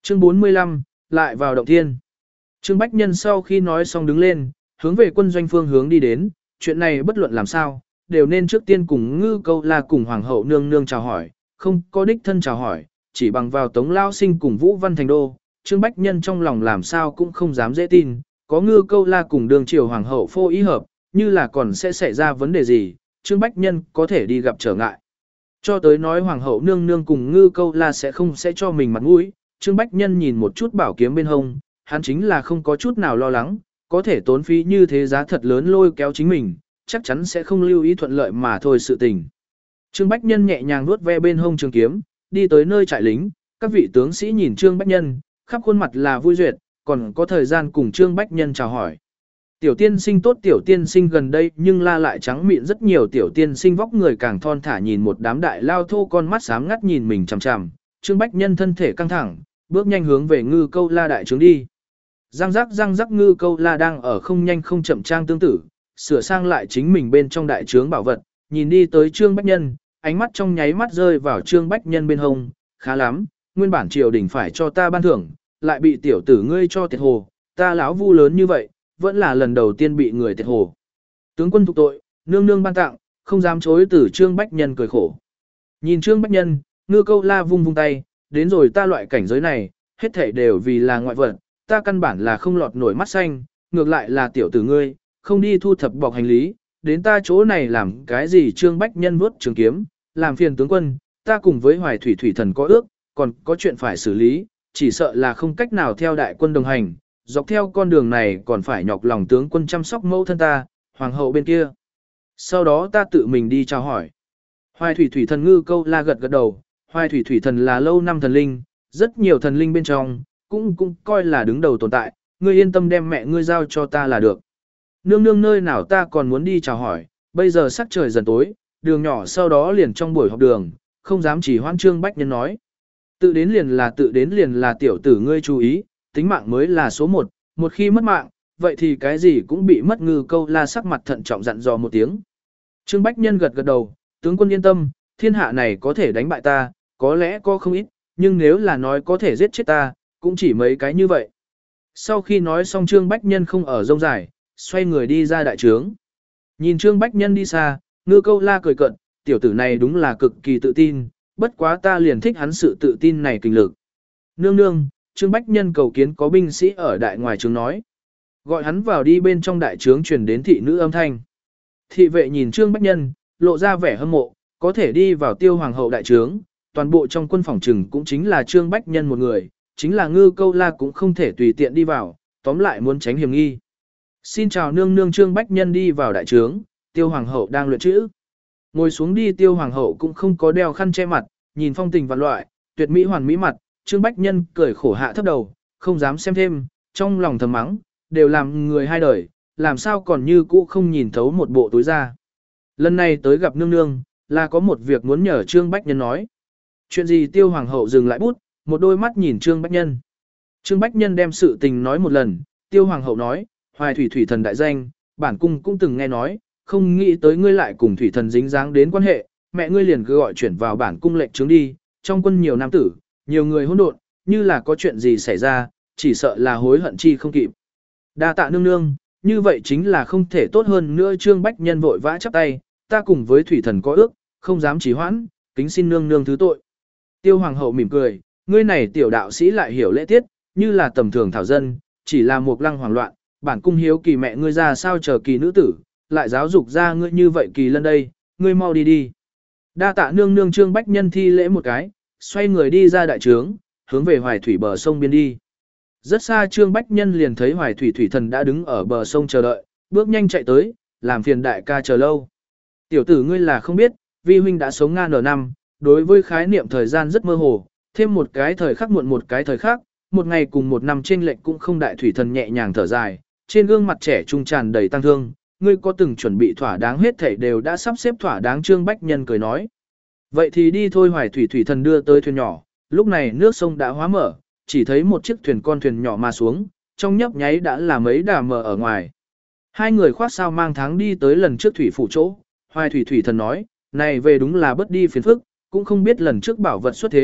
Chương 45, lại vào động thiên. Trương Bách Nhân sau khi nói xong đứng lên, hướng về quân doanh phương hướng đi đến, chuyện này bất luận làm sao, đều nên trước tiên cùng Ngư Câu La cùng Hoàng hậu nương nương chào hỏi, không có đích thân chào hỏi, chỉ bằng vào Tống Lao Sinh cùng Vũ Văn Thành Đô, Trương Bách Nhân trong lòng làm sao cũng không dám dễ tin, có Ngư Câu La cùng đường triều Hoàng hậu phô ý hợp, như là còn sẽ xảy ra vấn đề gì, Trương Bách Nhân có thể đi gặp trở ngại. Cho tới nói Hoàng hậu nương nương cùng Ngư Câu La sẽ cho mình mặt mũi, Trương Bách Nhân nhìn một chút bảo kiếm bên hông, hắn chính là không có chút nào lo lắng, có thể tốn phí như thế giá thật lớn lôi kéo chính mình, chắc chắn sẽ không lưu ý thuận lợi mà thôi sự tình. Trương Bách Nhân nhẹ nhàng vuốt ve bên hông trường kiếm, đi tới nơi trại lính, các vị tướng sĩ nhìn Trương Bách Nhân, khắp khuôn mặt là vui duyệt, còn có thời gian cùng Trương Bách Nhân chào hỏi. Tiểu tiên sinh tốt, tiểu tiên sinh gần đây nhưng la lại trắng mịn rất nhiều, tiểu tiên sinh vóc người càng thon thả, nhìn một đám đại lao thô con mắt sáng ngắt nhìn mình chằm chằm. Trương Bách Nhân thân thể căng thẳng, bước nhanh hướng về Ngư Câu La đại trướng đi. Răng rắc Ngư Câu La đang ở không nhanh không chậm trang tương tự, sửa sang lại chính mình bên trong đại trướng bảo vật, nhìn đi tới Trương Bách Nhân, ánh mắt trong nháy mắt rơi vào Trương Bách Nhân bên hông, khá lắm, nguyên bản triều đình phải cho ta ban thưởng, lại bị tiểu tử ngươi cho tiệt hồ, ta lão vu lớn như vậy, vẫn là lần đầu tiên bị người tiệt hồ. Tướng quân thục tội, nương nương ban tặng, không dám chối từ Trương Bách Nhân cười khổ. Nhìn Trương Bách Nhân, Ngư Câu La vung vung tay, đến rồi ta loại cảnh giới này, hết thảy đều vì là ngoại vật, ta căn bản là không lọt nổi mắt xanh, ngược lại là tiểu tử ngươi, không đi thu thập bọc hành lý, đến ta chỗ này làm cái gì? Trương Bách Nhân vuốt trường kiếm, làm phiền tướng quân, ta cùng với Hoài Thủy Thủy Thần có ước, còn có chuyện phải xử lý, chỉ sợ là không cách nào theo đại quân đồng hành, dọc theo con đường này còn phải nhọc lòng tướng quân chăm sóc mẫu thân ta, hoàng hậu bên kia. Sau đó ta tự mình đi chào hỏi. Hoài Thủy Thủy Thần Ngư Câu La gật gật đầu, Hoài Thủy Thủy Thần là lâu năm thần linh, rất nhiều thần linh bên trong, cũng coi là đứng đầu tồn tại, ngươi yên tâm đem mẹ ngươi giao cho ta là được. Nương nương nơi nào ta còn muốn đi chào hỏi, bây giờ sắc trời dần tối, đường nhỏ sau đó liền trong buổi học đường, không dám chỉ hoãn. Trương Bách Nhân nói. Tự đến liền là tiểu tử ngươi chú ý, tính mạng mới là số một, một khi mất mạng, vậy thì cái gì cũng bị mất. Ngư Câu La sắc mặt thận trọng dặn dò một tiếng. Trương Bách Nhân gật gật đầu, tướng quân yên tâm, thiên hạ này có thể đánh bại ta, có lẽ có không ít, nhưng nếu là nói có thể giết chết ta, cũng chỉ mấy cái như vậy. Sau khi nói xong Trương Bách Nhân không ở rông dài, xoay người đi ra đại trướng. Nhìn Trương Bách Nhân đi xa, Ngư Câu La cười cận, tiểu tử này đúng là cực kỳ tự tin, bất quá ta liền thích hắn sự tự tin này kinh lực. Nương nương, Trương Bách Nhân cầu kiến có binh sĩ ở đại ngoài trướng nói. Gọi hắn vào đi. Bên trong đại trướng truyền đến thị nữ âm thanh. Thị vệ nhìn Trương Bách Nhân, lộ ra vẻ hâm mộ, có thể đi vào Tiêu hoàng hậu đại trướng, toàn bộ trong quân phòng trừng cũng chính là Trương Bách Nhân một người, chính là Ngư Câu La cũng không thể tùy tiện đi vào, tóm lại muốn tránh hiểm nghi. Xin chào nương nương. Trương Bách Nhân đi vào đại trướng, Tiêu hoàng hậu đang luyện chữ. Ngồi xuống đi. Tiêu hoàng hậu cũng không có đeo khăn che mặt, nhìn phong tình vạn loại, tuyệt mỹ hoàn mỹ mặt, Trương Bách Nhân cười khổ hạ thấp đầu, không dám xem thêm, trong lòng thầm mắng, đều làm người hai đời, làm sao còn như cũ không nhìn thấu một bộ túi ra. Lần này tới gặp nương nương, là có một việc muốn nhờ Trương Bách Nhân nói. Chuyện gì? Tiêu hoàng hậu dừng lại bút, một đôi mắt nhìn Trương Bách Nhân. Trương Bách Nhân đem sự tình nói một lần, Tiêu hoàng hậu nói, Hoài Thủy Thủy Thần đại danh, bản cung cũng từng nghe nói, không nghĩ tới ngươi lại cùng Thủy Thần dính dáng đến quan hệ, mẹ ngươi liền cứ gọi chuyển vào bản cung lệnh trướng đi, trong quân nhiều nam tử, nhiều người hỗn độn, như là có chuyện gì xảy ra, chỉ sợ là hối hận chi không kịp. Đa tạ nương nương, như vậy chính là không thể tốt hơn nữa. Trương Bách Nhân vội vã chắp tay, ta cùng với Thủy Thần có ước, không dám trì hoãn, kính xin nương nương thứ tội. Tiêu hoàng hậu mỉm cười, ngươi này tiểu đạo sĩ lại hiểu lễ tiết, như là tầm thường thảo dân, chỉ là một lăng hoảng loạn, bản cung hiếu kỳ mẹ ngươi ra sao chờ kỳ nữ tử, lại giáo dục ra ngươi như vậy kỳ lân đây, ngươi mau đi đi. Đa tạ nương nương. Trương Bách Nhân thi lễ một cái, xoay người đi ra đại trướng, hướng về Hoài Thủy bờ sông biên đi. Rất xa Trương Bách Nhân liền thấy Hoài Thủy Thủy Thần đã đứng ở bờ sông chờ đợi, bước nhanh chạy tới, làm phiền đại ca chờ lâu. Tiểu tử ngươi là không biết, vi huynh đã sống ngàn năm, đối với khái niệm thời gian rất mơ hồ, thêm một cái thời khắc muộn một cái thời khắc, một ngày cùng một năm chênh lệch cũng không. Đại Thủy Thần nhẹ nhàng thở dài, trên gương mặt trẻ trung tràn đầy tăng thương, ngươi có từng chuẩn bị thỏa đáng, hết thảy đều đã sắp xếp thỏa đáng. Trương Bách Nhân cười nói. Vậy thì đi thôi. Hoài Thủy Thủy Thần đưa tới thuyền nhỏ, lúc này nước sông đã hóa mở, chỉ thấy một chiếc thuyền con thuyền nhỏ mà xuống, trong nhấp nháy đã là mấy đà mờ ở ngoài. Hai người khoác sao mang tháng đi tới lần trước thủy phủ chỗ, Hoài Thủy Thủy Thần nói, này về đúng là bất đi phiền phức, cũng không biết lần trước bảo vật xuất thế,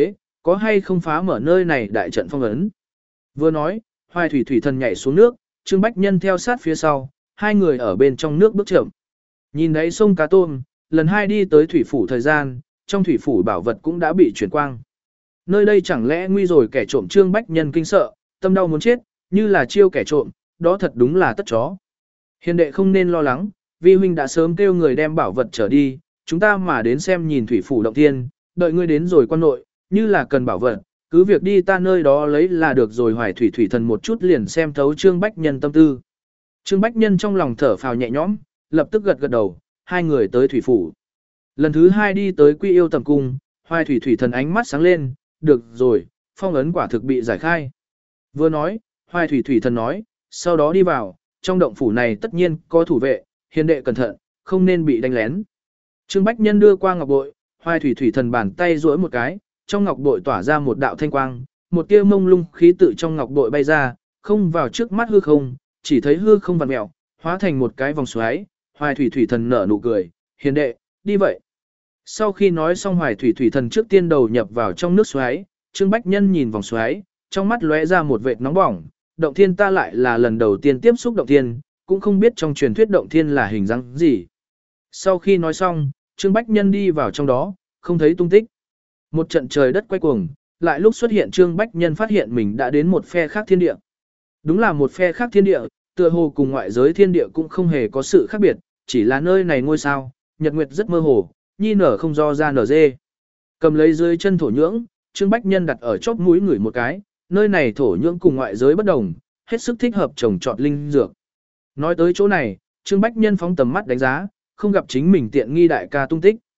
có hay không phá mở nơi này đại trận phong ấn. Vừa nói, Hoài Thủy Thủy Thần nhảy xuống nước, Trương Bách Nhân theo sát phía sau, hai người ở bên trong nước bước chậm. Nhìn đáy sông cá tôm, lần hai đi tới thủy phủ thời gian, trong thủy phủ bảo vật cũng đã bị chuyển quang. Nơi đây chẳng lẽ nguy rồi kẻ trộm. Trương Bách Nhân kinh sợ, tâm đau muốn chết, như là chiêu kẻ trộm, đó thật đúng là tất chó. Hiền đệ không nên lo lắng, vi huynh đã sớm kêu người đem bảo vật trở đi, chúng ta mà đến xem nhìn thủy phủ động thiên, đợi ngươi đến rồi quan nội, như là cần bảo vật, cứ việc đi ta nơi đó lấy là được rồi. Hoài Thủy Thủy Thần một chút liền xem thấu Trương Bách Nhân tâm tư. Trương Bách Nhân trong lòng thở phào nhẹ nhõm, lập tức gật gật đầu, hai người tới thủy phủ. Lần thứ hai đi tới Quy Yêu Tầm Cung, Hoài Thủy Thủy Thần ánh mắt sáng lên, được rồi, phong ấn quả thực bị giải khai. Vừa nói, Hoài Thủy Thủy Thần nói, sau đó đi vào, trong động phủ này tất nhiên có thủ vệ, hiền đệ cẩn thận, không nên bị đánh lén. Trương Bách Nhân đưa qua ngọc bội, Hoài Thủy Thủy Thần bàn tay duỗi một cái, trong ngọc bội tỏa ra một đạo thanh quang, một tia mông lung khí tự trong ngọc bội bay ra, không vào trước mắt hư không, chỉ thấy hư không vặn mèo, hóa thành một cái vòng xoáy. Hoài Thủy Thủy Thần nở nụ cười, hiền đệ, đi vậy. Sau khi nói xong, Hoài Thủy Thủy Thần trước tiên đầu nhập vào trong nước xoáy, Trương Bách Nhân nhìn vòng xoáy, trong mắt lóe ra một vệt nóng bỏng, động thiên ta lại là lần đầu tiên tiếp xúc động thiên, cũng không biết trong truyền thuyết động thiên là hình dáng gì. Sau khi nói xong, Trương Bách Nhân đi vào trong đó, không thấy tung tích. Một trận trời đất quay cuồng, lại lúc xuất hiện Trương Bách Nhân phát hiện mình đã đến một phe khác thiên địa. Đúng là một phe khác thiên địa, tựa hồ cùng ngoại giới thiên địa cũng không hề có sự khác biệt, chỉ là nơi này ngôi sao, nhật nguyệt rất mơ hồ, nhi nở không do ra nở dê. Cầm lấy dưới chân thổ nhưỡng, Trương Bách Nhân đặt ở chóp mũi ngửi một cái, nơi này thổ nhưỡng cùng ngoại giới bất đồng, hết sức thích hợp trồng trọt linh dược. Nói tới chỗ này, Trương Bách Nhân phóng tầm mắt đánh giá, không gặp chính mình tiện nghi đại ca tung tích.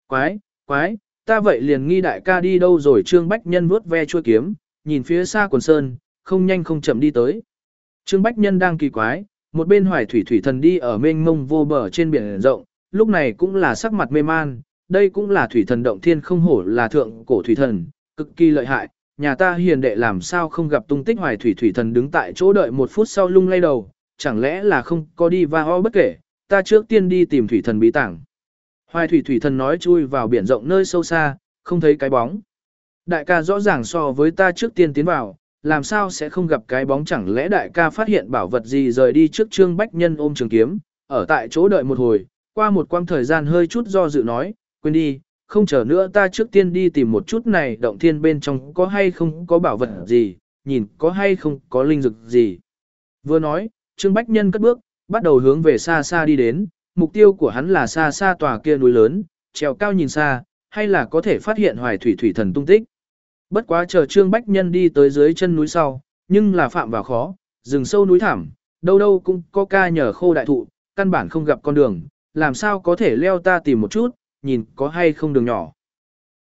Quái, ta vậy liền nghi đại ca đi đâu rồi. Trương Bách Nhân vuốt ve chuôi kiếm, nhìn phía xa quần sơn, không nhanh không chậm đi tới. Trương Bách Nhân đang kỳ quái, một bên Hoài Thủy Thủy Thần đi ở mênh mông vô bờ trên biển rộng, lúc này cũng là sắc mặt mê man, đây cũng là thủy thần động thiên, không hổ là thượng cổ thủy thần, cực kỳ lợi hại, nhà ta hiền đệ làm sao không gặp tung tích. Hoài Thủy Thủy Thần đứng tại chỗ đợi một phút sau lung lay đầu, chẳng lẽ là không có đi va ho bất kể, ta trước tiên đi tìm thủy thần bí tảng. Hoài Thủy Thủy Thần nói chui vào biển rộng nơi sâu xa, không thấy cái bóng. Đại ca rõ ràng so với ta trước tiên tiến vào, làm sao sẽ không gặp cái bóng, chẳng lẽ đại ca phát hiện bảo vật gì rời đi trước. Trương Bách Nhân ôm trường kiếm, ở tại chỗ đợi một hồi, qua một quãng thời gian hơi chút do dự nói, quên đi, không chờ nữa, ta trước tiên đi tìm một chút này động thiên bên trong có hay không có bảo vật gì, nhìn có hay không có linh dược gì. Vừa nói, Trương Bách Nhân cất bước, bắt đầu hướng về xa xa đi đến, mục tiêu của hắn là xa xa tòa kia núi lớn, trèo cao nhìn xa, hay là có thể phát hiện Hoài Thủy Thủy Thần tung tích. Bất quá chờ Trương Bách Nhân đi tới dưới chân núi sau, nhưng là phạm vào khó, rừng sâu núi thẳm, đâu đâu cũng có ca nhờ khô đại thụ, căn bản không gặp con đường, làm sao có thể leo ta tìm một chút, nhìn có hay không đường nhỏ.